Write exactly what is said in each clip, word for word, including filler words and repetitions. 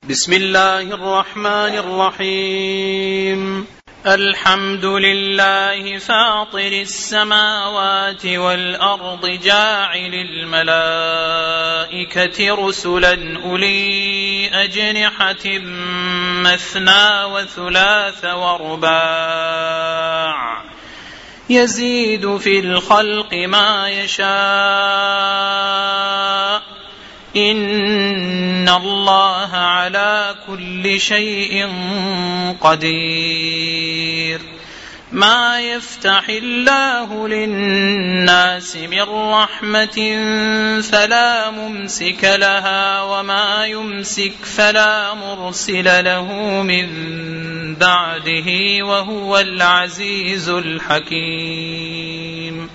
بسم الله الرحمن الرحيم. الحمد لله فاطر السماوات والأرض جاعل الملائكة رسلا أولي أجنحة مثنى وثلاث ورباع يزيد في الخلق ما يشاء إن الله على كل شيء قدير. ما يفتح الله للناس من رحمة فلا ممسك لها وما يمسك فلا مرسل له من بعده وهو العزيز الحكيم.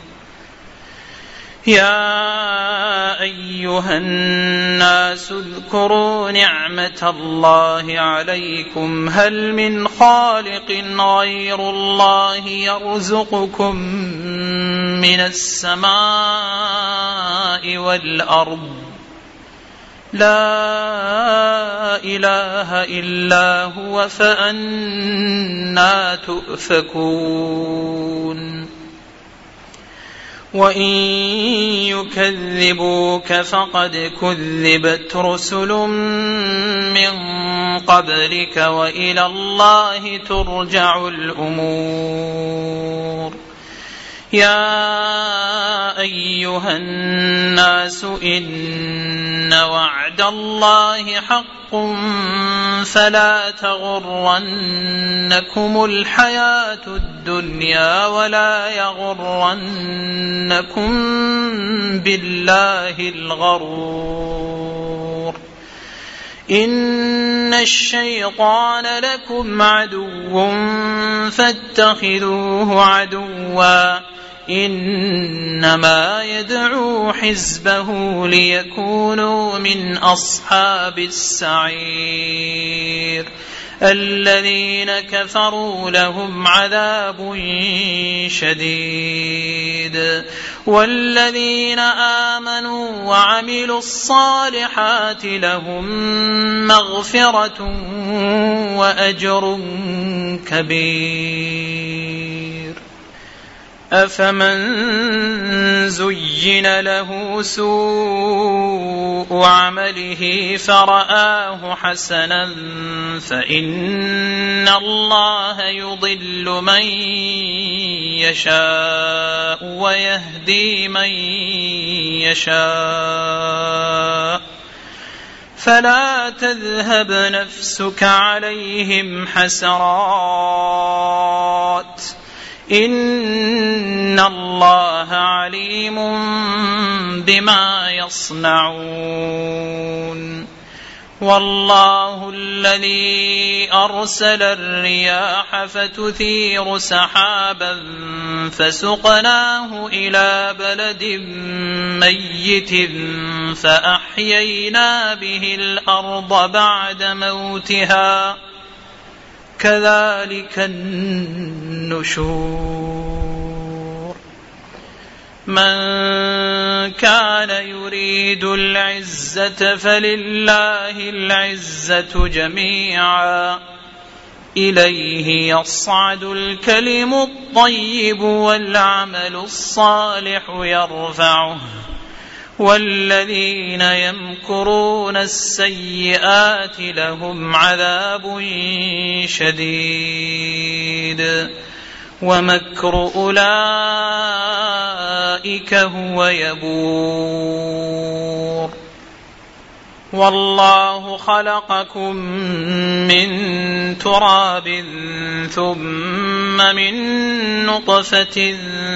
يا أيها الناس اذكروا نعمة الله عليكم هل من خالق غير الله يرزقكم من السماء والأرض لا إله إلا هو فأنى تؤفكون. وإن يكذبوك فقد كذبت رسل من قبلك وإلى الله ترجع الأمور. يا أيها الناس إن وعد الله حق فلا تغرنكم الحياة الدنيا ولا يغرنكم بالله الغرور. إن الشيطان لكم عدو فاتخذوه عدوا إنما يدعو حزبه ليكونوا من أصحاب السعير. الذين كفروا لهم عذاب شديد والذين آمنوا وعملوا الصالحات لهم مغفرة وأجر كبير. أفمن زين له سوء عمله فرآه حسنا فإن الله يضل من يشاء ويهدي من يشاء فلا تذهب نفسك عليهم حسرات إن الله عليم بما يصنعون. والله الذي أرسل الرياح فتثير سحابا فسقناه إلى بلد ميت فأحيينا به الأرض بعد موتها كذلك النشور. من كان يريد العزة فلله العزة جميعا إليه يصعد الكلم الطيب والعمل الصالح يرفعه والذين يمكرون السيئات لهم عذاب شديد ومكر أولئك هو يبور. والله خلقكم من تراب ثم من نطفة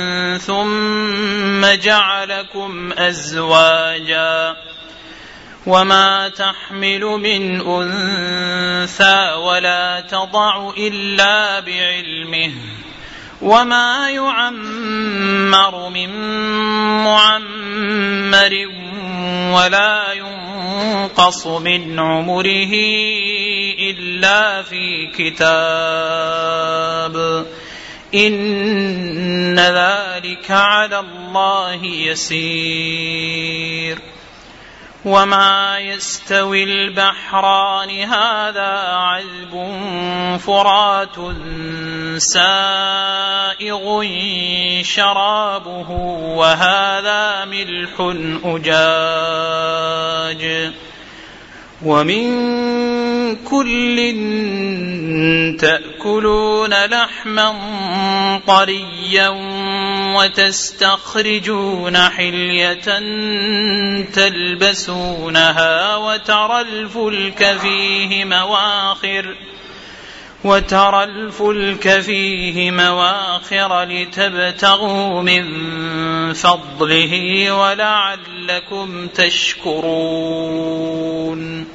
ثم جعلكم أزواجا وما تحمل من أنثى ولا تضع إلا بعلمه وما يعمر من معمر ولا ينقص من عمره إلا في كتاب إن ذلك على الله يسير. وما يستوي البحران هذا عذب فرات سائغ شرابه وهذا ملح أجاج ومن كل تأكلون لحما طريا وتستخرجون حلية تلبسونها وترى الفلك فيه مواخر وترى الفلك فيه مواخر لتبتغوا من فضله ولعلكم تشكرون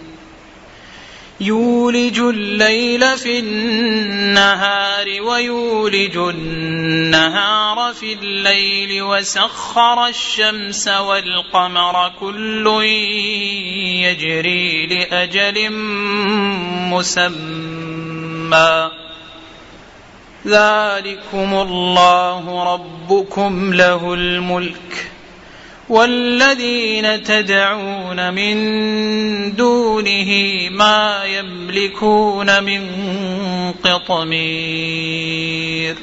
يولج الليل في النهار ويولج النهار في الليل وسخر الشمس والقمر كل يجري لأجل مسمى ذلكم الله ربكم له الملك والذين تدعون من دونه ما يملكون من قطمير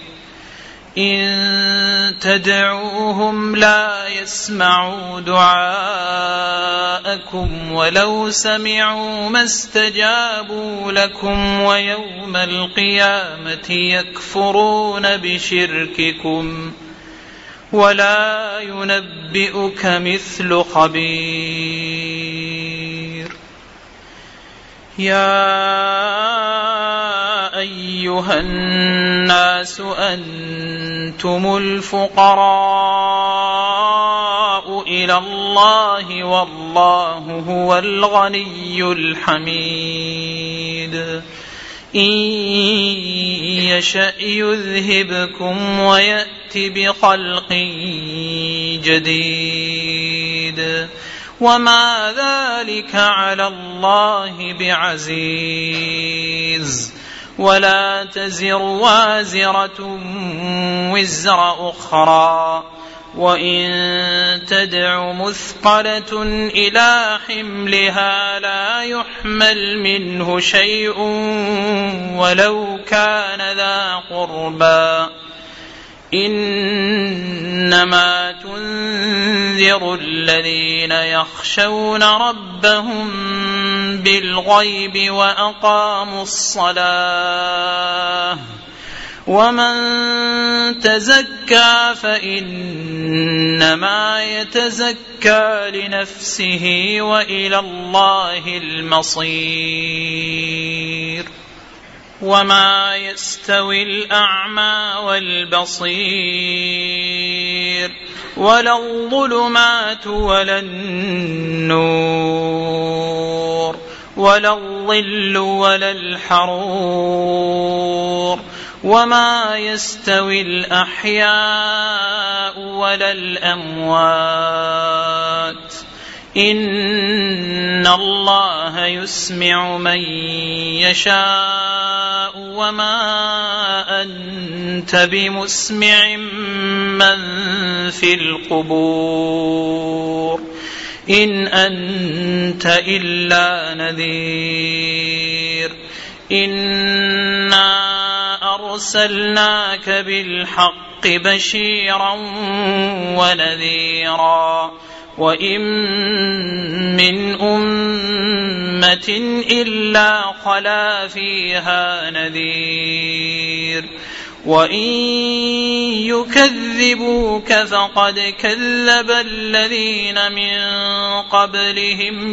إن تدعوهم لا يسمعوا دعاءكم ولو سمعوا ما استجابوا لكم ويوم القيامة يكفرون بشرككم ولا ينبئك مثل خبير يا أيها الناس أنتم الفقراء إلى الله والله هو الغني الحميد إن يشأ يذهبكم ويأت بخلق جديد وما ذلك على الله بعزيز ولا تزر وازرة وزر أخرى وإن تدع مثقلة إلى حملها لا يحمل منه شيء ولو كان ذا قربى إنما تنذر الذين يخشون ربهم بالغيب وأقاموا الصلاة ومن تزكى فإنما يتزكى لنفسه وإلى الله المصير وما يستوي الأعمى والبصير ولا الظلمات ولا النور ولا الظل ولا الحرور وما يستوي الأحياء ولا الأموات إن الله يسمع من يشاء وما أنت بمسمع من في القبور إن أنت إلا نذير إنا أرسلناك بالحق بشيرا ونذيرا وإن من أمة إلا خلا فيها نذير وإن يكذبوك فقد كذب الذين من قبلهم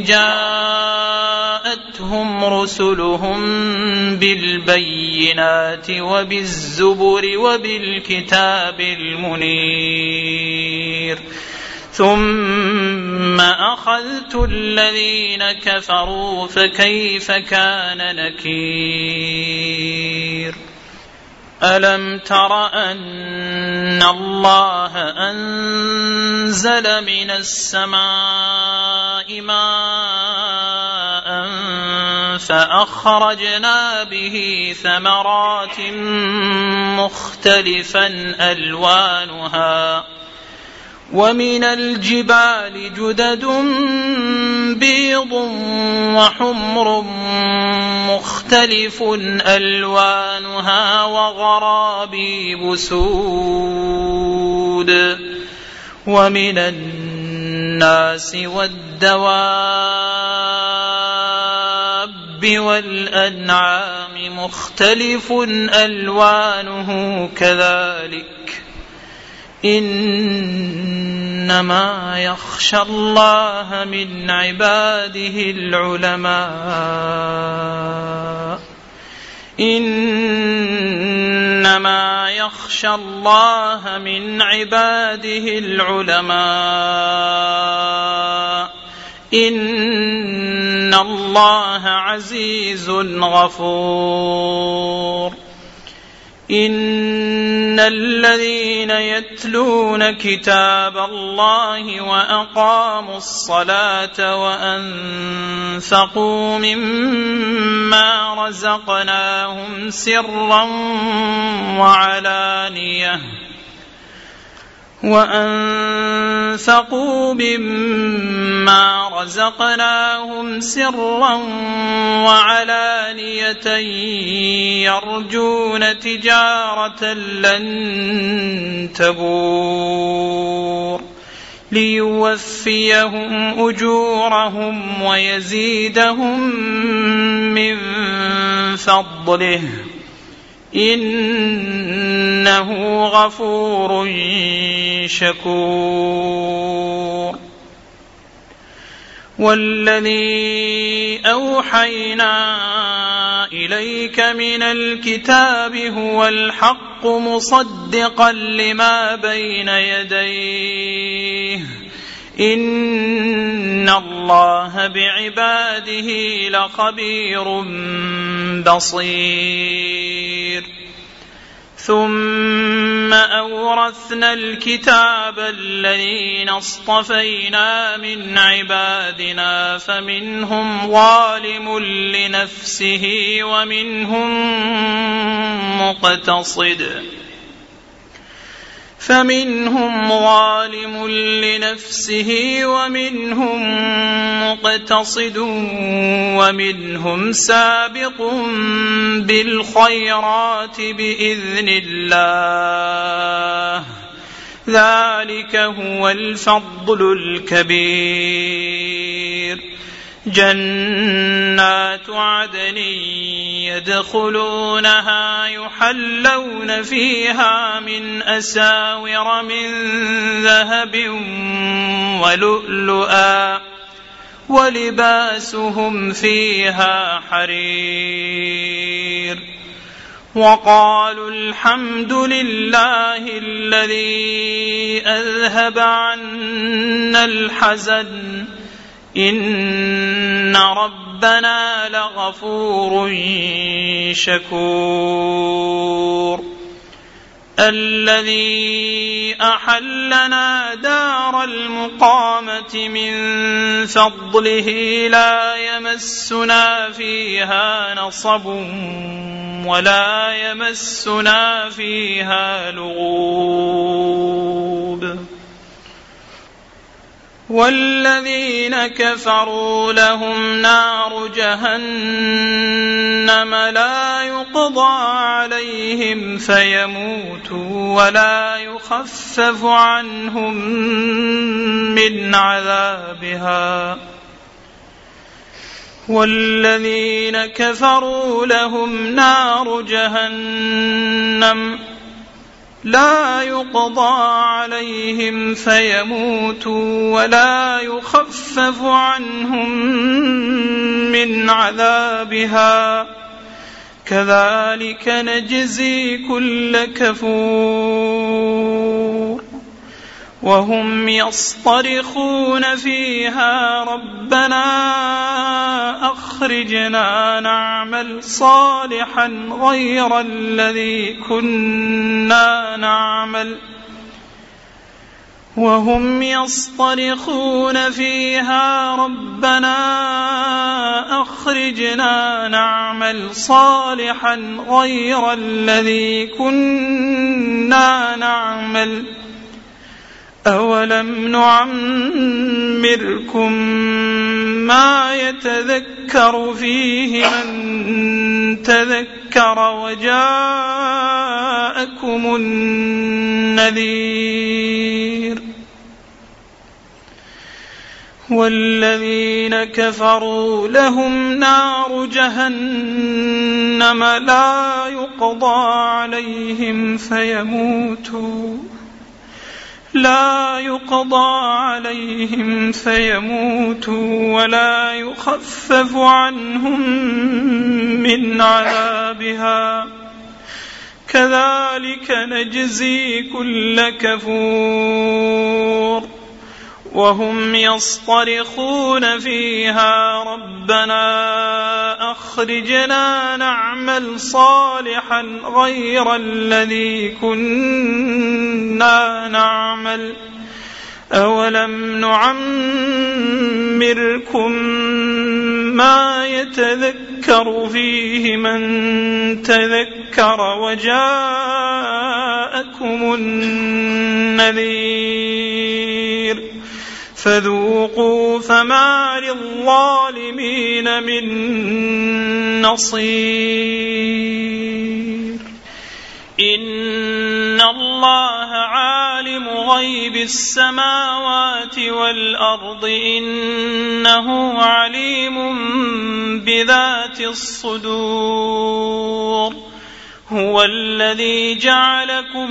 جاءتهم رسلهم بالبينات وبالزبر وبالكتاب المنير ثم أخذت الذين كفروا فكيف كان نكير ألم تر أن الله أنزل من السماء ماء فأخرجنا به ثمرات مختلفا ألوانها ومن الجبال جدد بيض وحمر مختلف ألوانها وغرابيب سود ومن الناس والدواب والأنعام مختلف ألوانه كذلك إنما يخشى الله من عباده العلماء إنما يخشى الله من عباده العلماء إن الله عزيز غفور إن الذين يتلون كتاب الله وأقاموا الصلاة وأنفقوا مما رزقناهم سرا وعلانية وأنفقوا مما رزقناهم سرا وعلانية يرجون تجارة لن تبور ليوفيهم أجورهم ويزيدهم من فضله إنه غفور شكور والذي أوحينا إليك من الكتاب هو الحق مصدقا لما بين يديه إن الله بعباده لخبير بصير ثم أورثنا الكتاب الذين اصطفينا من عبادنا فمنهم ظالم لنفسه ومنهم مقتصد فمنهم ظالم لنفسه ومنهم مقتصد ومنهم سابق بالخيرات بإذن الله ذلك هو الفضل الكبير جنات عدن يدخلونها يحلون فيها من أساور من ذهب ولؤلؤا ولباسهم فيها حرير وقالوا الحمد لله الذي أذهب عنا الحزن إن ربنا لغفور شكور الذي أحلنا دار المقامة من فضله لا يمسنا فيها نصب ولا يمسنا فيها لغوب والذين كفروا لهم نار جهنم لا يقضى عليهم فيموتوا ولا يخفف عنهم من عذابها والذين كفروا لهم نار جهنم لا يقضى عليهم فيموتوا ولا يخفف عنهم من عذابها كذلك نجزي كل كفور وهم يصطرخون فيها ربنا أخرجنا نعمل صالحا غير الذي كنا نعمل وهم يصطرخون فيها ربنا أخرجنا نعمل صالحا غير الذي كنا نعمل أولم نعمركم ما يتذكر فيه من تذكر وجاءكم النذير والذين كفروا لهم نار جهنم لا يقضى عليهم فيموتوا لا يقضى عليهم فيموتوا ولا يخفف عنهم من عذابها كذلك نجزي كل كفور وهم يصطرخون فيها ربنا أخرجنا نعمل صالحا غير الذي كنا نعمل أولم نعمركم ما يتذكر فيه من تذكر وجاءكم النذير فذوقوا فما للظالمين من نصير إن الله عالم غيب السماوات والأرض إنه عليم بذات الصدور هو الذي جعلكم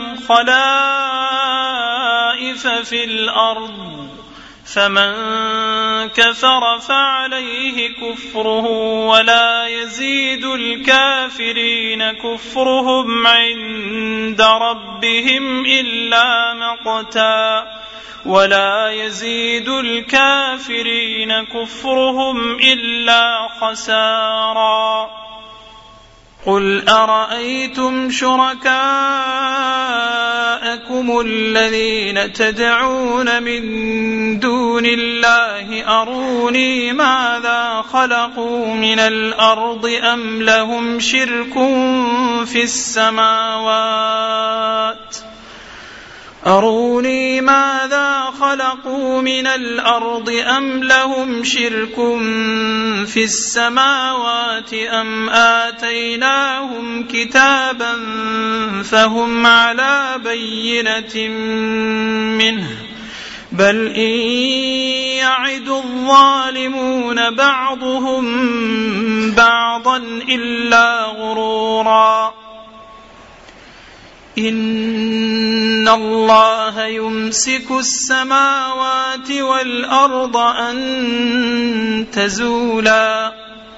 خلائف في الأرض فمن كفر فعليه كفره ولا يزيد الكافرين كفرهم عند ربهم إلا مقتا ولا يزيد الكافرين كفرهم إلا خسارا قل أرأيتم شركاءكم الذين تدعون من دون الله أروني ماذا خلقوا من الأرض أم لهم شرك في السماوات أروني ماذا خلقوا من الأرض أم لهم شرك في السماوات أم آتيناهم كتابا فهم على بينة منه بل إن يعد الظالمون بعضهم بعضا إلا غرورا إن الله يمسك السماوات والأرض أن تزولا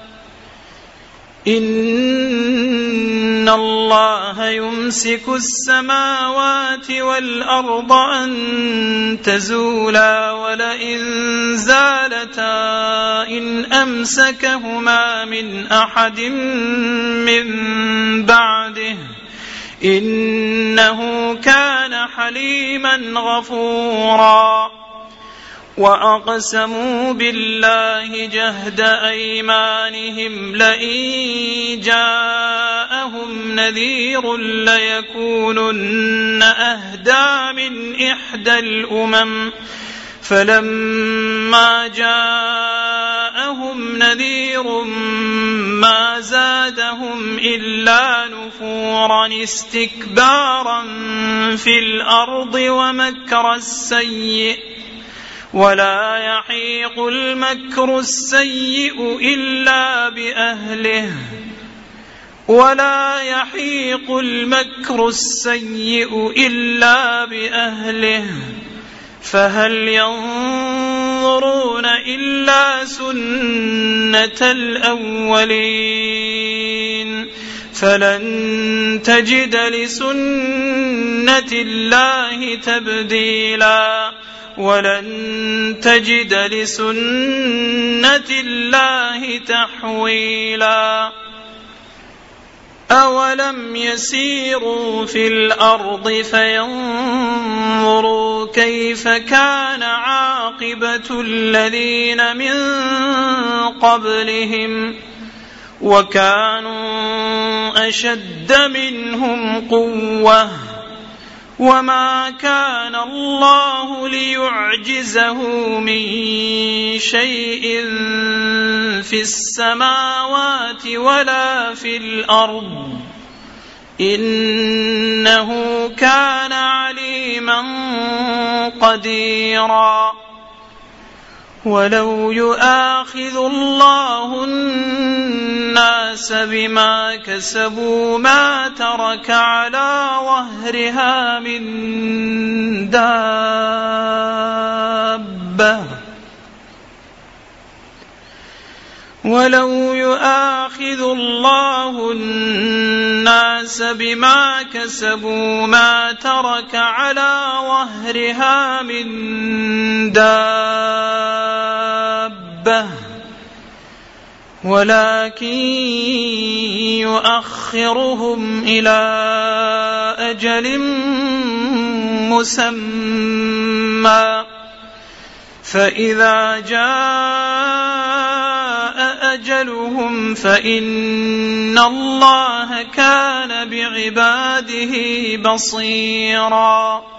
إن الله يمسك السماوات والأرض أن تزولا ولئن زالتا إن أمسكهما من أحد من بعده إنه كان حليما غفورا وأقسموا بالله جهد أيمانهم لئن جاءهم نذير ليكونن أهدى من إحدى الأمم فلما جاءهم نذير ما زادهم إلا نفورا استكبارا في الأرض ومكر السيء ولا يحيق المكر السيء إلا بأهله ولا يحيق المكر السيء إلا بأهله فهل ينظرون إلا سنة الأولين فلن تجد لسنة الله تبديلا ولن تجد لسنة الله تحويلا أولم يسيروا في الأرض فينظروا كيف كان عاقبة الذين من قبلهم وكانوا أشد منهم قوة وما كان الله ليعجزه من شيء في السماوات ولا في الأرض إنه كان عليما قديرا. ولو يؤاخذ الله الناس بما كسبوا ما ترك على ظهرها من دابة ولو يؤاخذ الله الناس بما كسبوا ما ترك على ظهرها من دابة ولكن يؤخرهم إلى أجل مسمى فإذا جاء أجلهم فإن الله كان بعباده بصيرا.